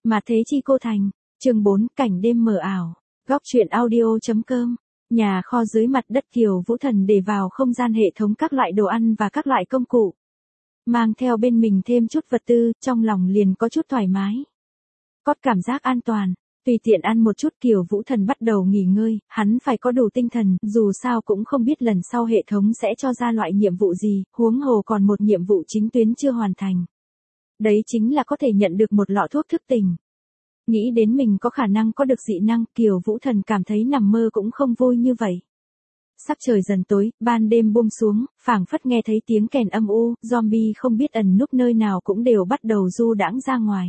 Mà thế chi cô thành. Chương 4, cảnh đêm mờ ảo. Góc truyện audio.com. Nhà kho dưới mặt đất Kiều Vũ Thần để vào không gian hệ thống các loại đồ ăn và các loại công cụ. Mang theo bên mình thêm chút vật tư, trong lòng liền có chút thoải mái. Có cảm giác an toàn, tùy tiện ăn một chút Kiều Vũ Thần bắt đầu nghỉ ngơi, hắn phải có đủ tinh thần, dù sao cũng không biết lần sau hệ thống sẽ cho ra loại nhiệm vụ gì, huống hồ còn một nhiệm vụ chính tuyến chưa hoàn thành. Đấy chính là có thể nhận được một lọ thuốc thức tỉnh. Nghĩ đến mình có khả năng có được dị năng, Kiều Vũ Thần cảm thấy nằm mơ cũng không vui như vậy. Sắc trời dần tối, ban đêm buông xuống, phảng phất nghe thấy tiếng kèn âm u, zombie không biết ẩn núp nơi nào cũng đều bắt đầu du đãng ra ngoài.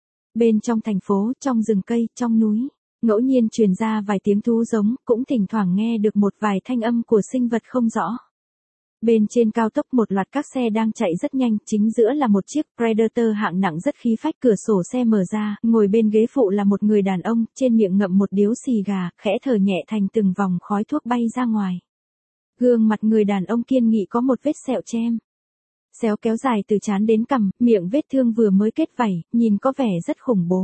Bên trong thành phố, trong rừng cây, trong núi, ngẫu nhiên truyền ra vài tiếng thú giống, cũng thỉnh thoảng nghe được một vài thanh âm của sinh vật không rõ. Bên trên cao tốc một loạt các xe đang chạy rất nhanh, chính giữa là một chiếc Predator hạng nặng rất khí phách, cửa sổ xe mở ra, ngồi bên ghế phụ là một người đàn ông, trên miệng ngậm một điếu xì gà, khẽ thở nhẹ thành từng vòng khói thuốc bay ra ngoài. Gương mặt người đàn ông kiên nghị có một vết sẹo chêm. Xéo kéo dài từ trán đến cằm, miệng vết thương vừa mới kết vảy, nhìn có vẻ rất khủng bố.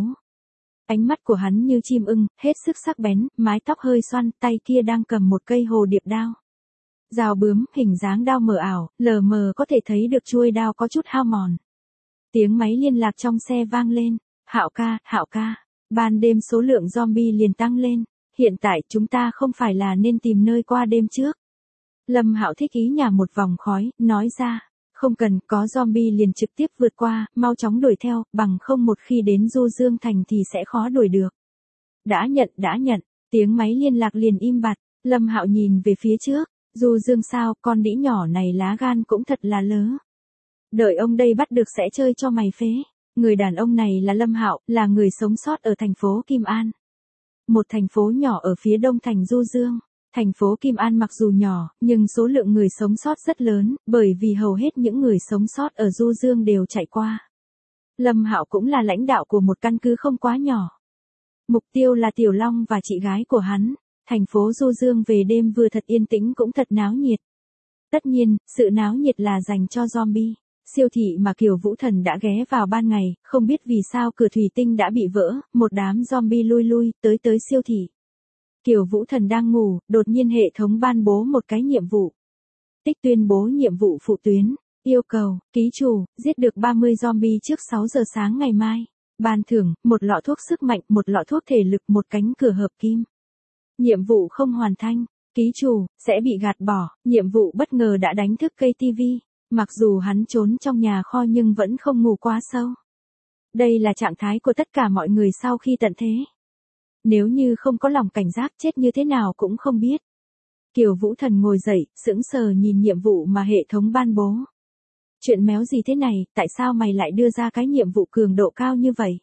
Ánh mắt của hắn như chim ưng, hết sức sắc bén, mái tóc hơi xoăn, tay kia đang cầm một cây hồ điệp đao. Dao bướm, hình dáng đao mờ ảo, lờ mờ có thể thấy được chuôi đao có chút hao mòn. Tiếng máy liên lạc trong xe vang lên. Hạo ca, ban đêm số lượng zombie liền tăng lên. Hiện tại chúng ta không phải là nên tìm nơi qua đêm trước. Lâm Hạo thích ý nhả một vòng khói, nói ra. Không cần, có zombie liền trực tiếp vượt qua, mau chóng đuổi theo, bằng không một khi đến Du Dương Thành thì sẽ khó đuổi được. Đã nhận, tiếng máy liên lạc liền im bặt. Lâm Hạo nhìn về phía trước. Du Dương sao, con đĩ nhỏ này lá gan cũng thật là lớn. Đợi ông đây bắt được sẽ chơi cho mày phế. Người đàn ông này là Lâm Hạo, là người sống sót ở thành phố Kim An. Một thành phố nhỏ ở phía đông thành Du Dương. Thành phố Kim An mặc dù nhỏ, nhưng số lượng người sống sót rất lớn, bởi vì hầu hết những người sống sót ở Du Dương đều chạy qua. Lâm Hạo cũng là lãnh đạo của một căn cứ không quá nhỏ. Mục tiêu là Tiểu Long và chị gái của hắn. Thành phố Du Dương về đêm vừa thật yên tĩnh cũng thật náo nhiệt. Tất nhiên, sự náo nhiệt là dành cho zombie. Siêu thị mà Kiều Vũ Thần đã ghé vào ban ngày, không biết vì sao cửa thủy tinh đã bị vỡ, một đám zombie lui tới siêu thị. Kiều Vũ Thần đang ngủ, đột nhiên hệ thống ban bố một cái nhiệm vụ. Tích tuyên bố nhiệm vụ phụ tuyến. Yêu cầu, ký chủ, giết được 30 zombie trước 6 giờ sáng ngày mai. Ban thưởng, một lọ thuốc sức mạnh, một lọ thuốc thể lực, một cánh cửa hợp kim. Nhiệm vụ không hoàn thành, ký chủ, sẽ bị gạt bỏ, nhiệm vụ bất ngờ đã đánh thức cây TV. Mặc dù hắn trốn trong nhà kho nhưng vẫn không ngủ quá sâu. Đây là trạng thái của tất cả mọi người sau khi tận thế. Nếu như không có lòng cảnh giác chết như thế nào cũng không biết. Kiều Vũ Thần ngồi dậy, sững sờ nhìn nhiệm vụ mà hệ thống ban bố. Chuyện méo gì thế này, tại sao mày lại đưa ra cái nhiệm vụ cường độ cao như vậy?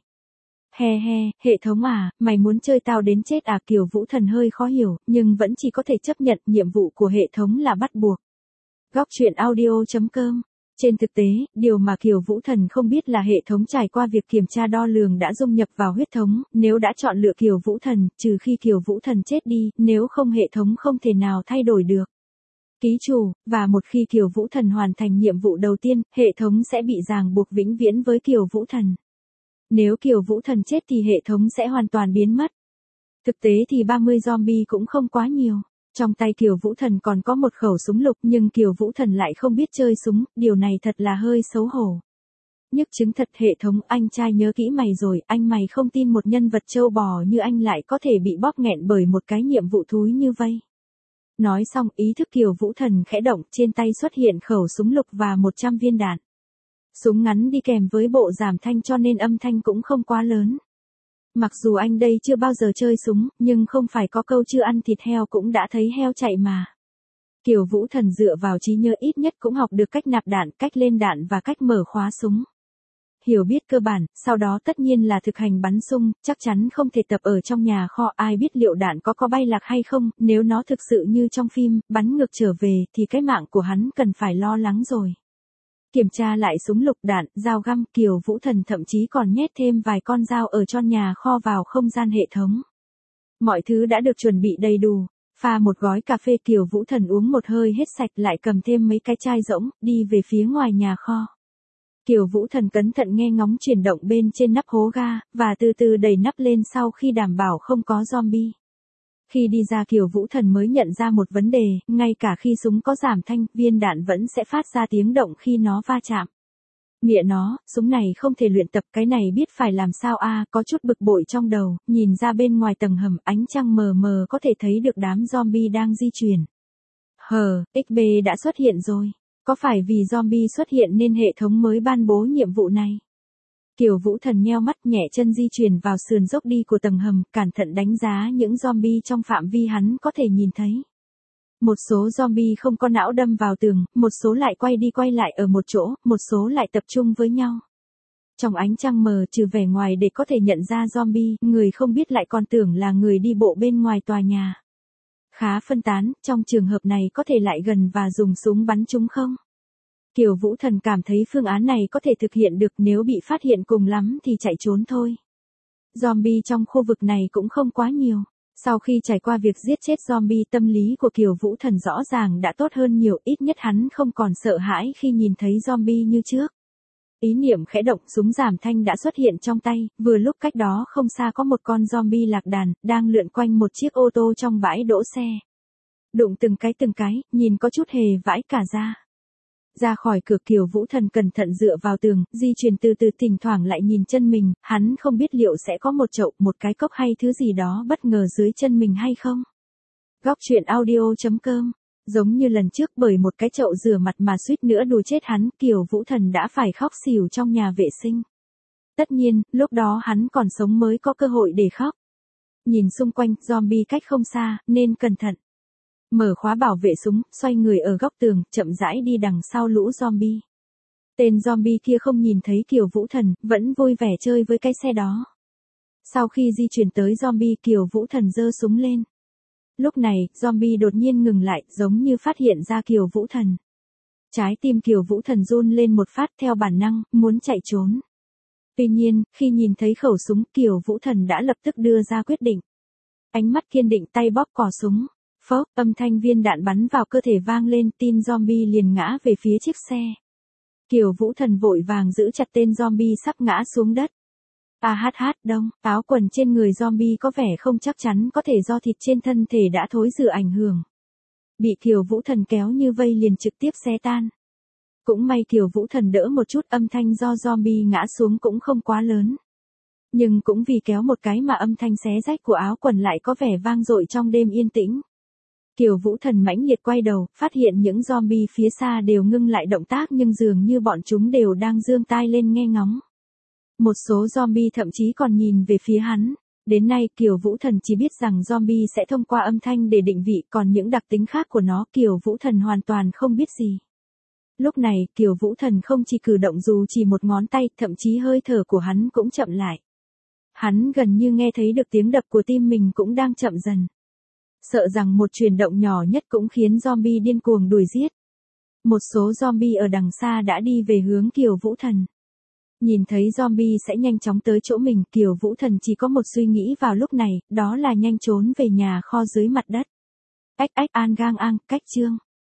Hệ thống à, mày muốn chơi tao đến chết à? Kiều Vũ Thần hơi khó hiểu, nhưng vẫn chỉ có thể chấp nhận nhiệm vụ của hệ thống là bắt buộc. Góc truyện audio.com. Trên thực tế, điều mà Kiều Vũ Thần không biết là hệ thống trải qua việc kiểm tra đo lường đã dung nhập vào huyết thống, nếu đã chọn lựa Kiều Vũ Thần, trừ khi Kiều Vũ Thần chết đi, nếu không hệ thống không thể nào thay đổi được. Ký chủ, và một khi Kiều Vũ Thần hoàn thành nhiệm vụ đầu tiên, hệ thống sẽ bị ràng buộc vĩnh viễn với Kiều Vũ Thần. Nếu Kiều Vũ Thần chết thì hệ thống sẽ hoàn toàn biến mất. Thực tế thì 30 zombie cũng không quá nhiều. Trong tay Kiều Vũ Thần còn có một khẩu súng lục nhưng Kiều Vũ Thần lại không biết chơi súng, điều này thật là hơi xấu hổ. Nhức chứng thật hệ thống, anh trai nhớ kỹ mày rồi, mày không tin một nhân vật trâu bò như anh lại có thể bị bóp nghẹn bởi một cái nhiệm vụ thúi như vây. Nói xong ý thức Kiều Vũ Thần khẽ động, trên tay xuất hiện khẩu súng lục và 100 viên đạn. Súng ngắn đi kèm với bộ giảm thanh cho nên âm thanh cũng không quá lớn. Mặc dù anh đây chưa bao giờ chơi súng, nhưng không phải có câu chưa ăn thịt heo cũng đã thấy heo chạy mà. Kiều Vũ Thần dựa vào trí nhớ ít nhất cũng học được cách nạp đạn, cách lên đạn và cách mở khóa súng. Hiểu biết cơ bản, sau đó tất nhiên là thực hành bắn súng, chắc chắn không thể tập ở trong nhà kho, ai biết liệu đạn có bay lạc hay không, nếu nó thực sự như trong phim, bắn ngược trở về, thì cái mạng của hắn cần phải lo lắng rồi. Kiểm tra lại súng lục đạn, dao găm, Kiều Vũ Thần thậm chí còn nhét thêm vài con dao ở trong nhà kho vào không gian hệ thống. Mọi thứ đã được chuẩn bị đầy đủ. Pha một gói cà phê, Kiều Vũ Thần uống một hơi hết sạch, lại cầm thêm mấy cái chai rỗng, đi về phía ngoài nhà kho. Kiều Vũ Thần cẩn thận nghe ngóng chuyển động bên trên nắp hố ga, và từ từ đẩy nắp lên sau khi đảm bảo không có zombie. Khi đi ra Kiều Vũ Thần mới nhận ra một vấn đề, ngay cả khi súng có giảm thanh, viên đạn vẫn sẽ phát ra tiếng động khi nó va chạm. Mẹ nó, súng này không thể luyện tập, cái này biết phải làm sao a, có chút bực bội trong đầu, nhìn ra bên ngoài tầng hầm, ánh trăng mờ mờ có thể thấy được đám zombie đang di chuyển. XB đã xuất hiện rồi. Có phải vì zombie xuất hiện nên hệ thống mới ban bố nhiệm vụ này? Kiều Vũ Thần nheo mắt nhẹ chân di chuyển vào sườn dốc đi của tầng hầm, cẩn thận đánh giá những zombie trong phạm vi hắn có thể nhìn thấy. Một số zombie không có não đâm vào tường, một số lại quay đi quay lại ở một chỗ, một số lại tập trung với nhau. Trong ánh trăng mờ trừ vẻ ngoài để có thể nhận ra zombie, người không biết lại còn tưởng là người đi bộ bên ngoài tòa nhà. Khá phân tán, trong trường hợp này có thể lại gần và dùng súng bắn chúng không? Kiều Vũ Thần cảm thấy phương án này có thể thực hiện được, nếu bị phát hiện cùng lắm thì chạy trốn thôi. Zombie trong khu vực này cũng không quá nhiều. Sau khi trải qua việc giết chết zombie, tâm lý của Kiều Vũ Thần rõ ràng đã tốt hơn nhiều, ít nhất hắn không còn sợ hãi khi nhìn thấy zombie như trước. Ý niệm khẽ động, súng giảm thanh đã xuất hiện trong tay, vừa lúc cách đó không xa có một con zombie lạc đàn, đang lượn quanh một chiếc ô tô trong bãi đỗ xe. Đụng từng cái, nhìn có chút hề vãi cả da. Ra khỏi cửa, Kiều Vũ Thần cẩn thận dựa vào tường, di chuyển từ từ, thỉnh thoảng lại nhìn chân mình, hắn không biết liệu sẽ có một chậu, một cái cốc hay thứ gì đó bất ngờ dưới chân mình hay không. Góc truyện audio.com. Giống như lần trước, bởi một cái chậu rửa mặt mà suýt nữa đùa chết hắn, Kiều Vũ Thần đã phải khóc xỉu trong nhà vệ sinh. Tất nhiên, lúc đó hắn còn sống mới có cơ hội để khóc. Nhìn xung quanh, zombie cách không xa, nên cẩn thận. Mở khóa bảo vệ súng, xoay người ở góc tường, chậm rãi đi đằng sau lũ zombie. Tên zombie kia không nhìn thấy Kiều Vũ Thần, vẫn vui vẻ chơi với cái xe đó. Sau khi di chuyển tới zombie, Kiều Vũ Thần giơ súng lên. Lúc này, zombie đột nhiên ngừng lại, giống như phát hiện ra Kiều Vũ Thần. Trái tim Kiều Vũ Thần run lên một phát, theo bản năng, muốn chạy trốn. Tuy nhiên, khi nhìn thấy khẩu súng, Kiều Vũ Thần đã lập tức đưa ra quyết định. Ánh mắt kiên định, tay bóp cò súng. Phốc, âm thanh viên đạn bắn vào cơ thể vang lên, tin zombie liền ngã về phía chiếc xe. Kiều Vũ Thần vội vàng giữ chặt tên zombie sắp ngã xuống đất. Đông, áo quần trên người zombie có vẻ không chắc chắn, có thể do thịt trên thân thể đã thối rữa ảnh hưởng. Bị Kiều Vũ Thần kéo như vây liền trực tiếp xé tan. Cũng may Kiều Vũ Thần đỡ một chút, âm thanh do zombie ngã xuống cũng không quá lớn. Nhưng cũng vì kéo một cái mà âm thanh xé rách của áo quần lại có vẻ vang dội trong đêm yên tĩnh. Kiều Vũ Thần mãnh liệt quay đầu, phát hiện những zombie phía xa đều ngưng lại động tác, nhưng dường như bọn chúng đều đang giương tai lên nghe ngóng. Một số zombie thậm chí còn nhìn về phía hắn. Đến nay, Kiều Vũ Thần chỉ biết rằng zombie sẽ thông qua âm thanh để định vị, còn những đặc tính khác của nó Kiều Vũ Thần hoàn toàn không biết gì. Lúc này, Kiều Vũ Thần không chỉ cử động dù chỉ một ngón tay, thậm chí hơi thở của hắn cũng chậm lại. Hắn gần như nghe thấy được tiếng đập của tim mình cũng đang chậm dần. Sợ rằng một chuyển động nhỏ nhất cũng khiến zombie điên cuồng đuổi giết. Một số zombie ở đằng xa đã đi về hướng Kiều Vũ Thần. Nhìn thấy zombie sẽ nhanh chóng tới chỗ mình, Kiều Vũ Thần chỉ có một suy nghĩ vào lúc này, đó là nhanh trốn về nhà kho dưới mặt đất. An gang ang, cách chương.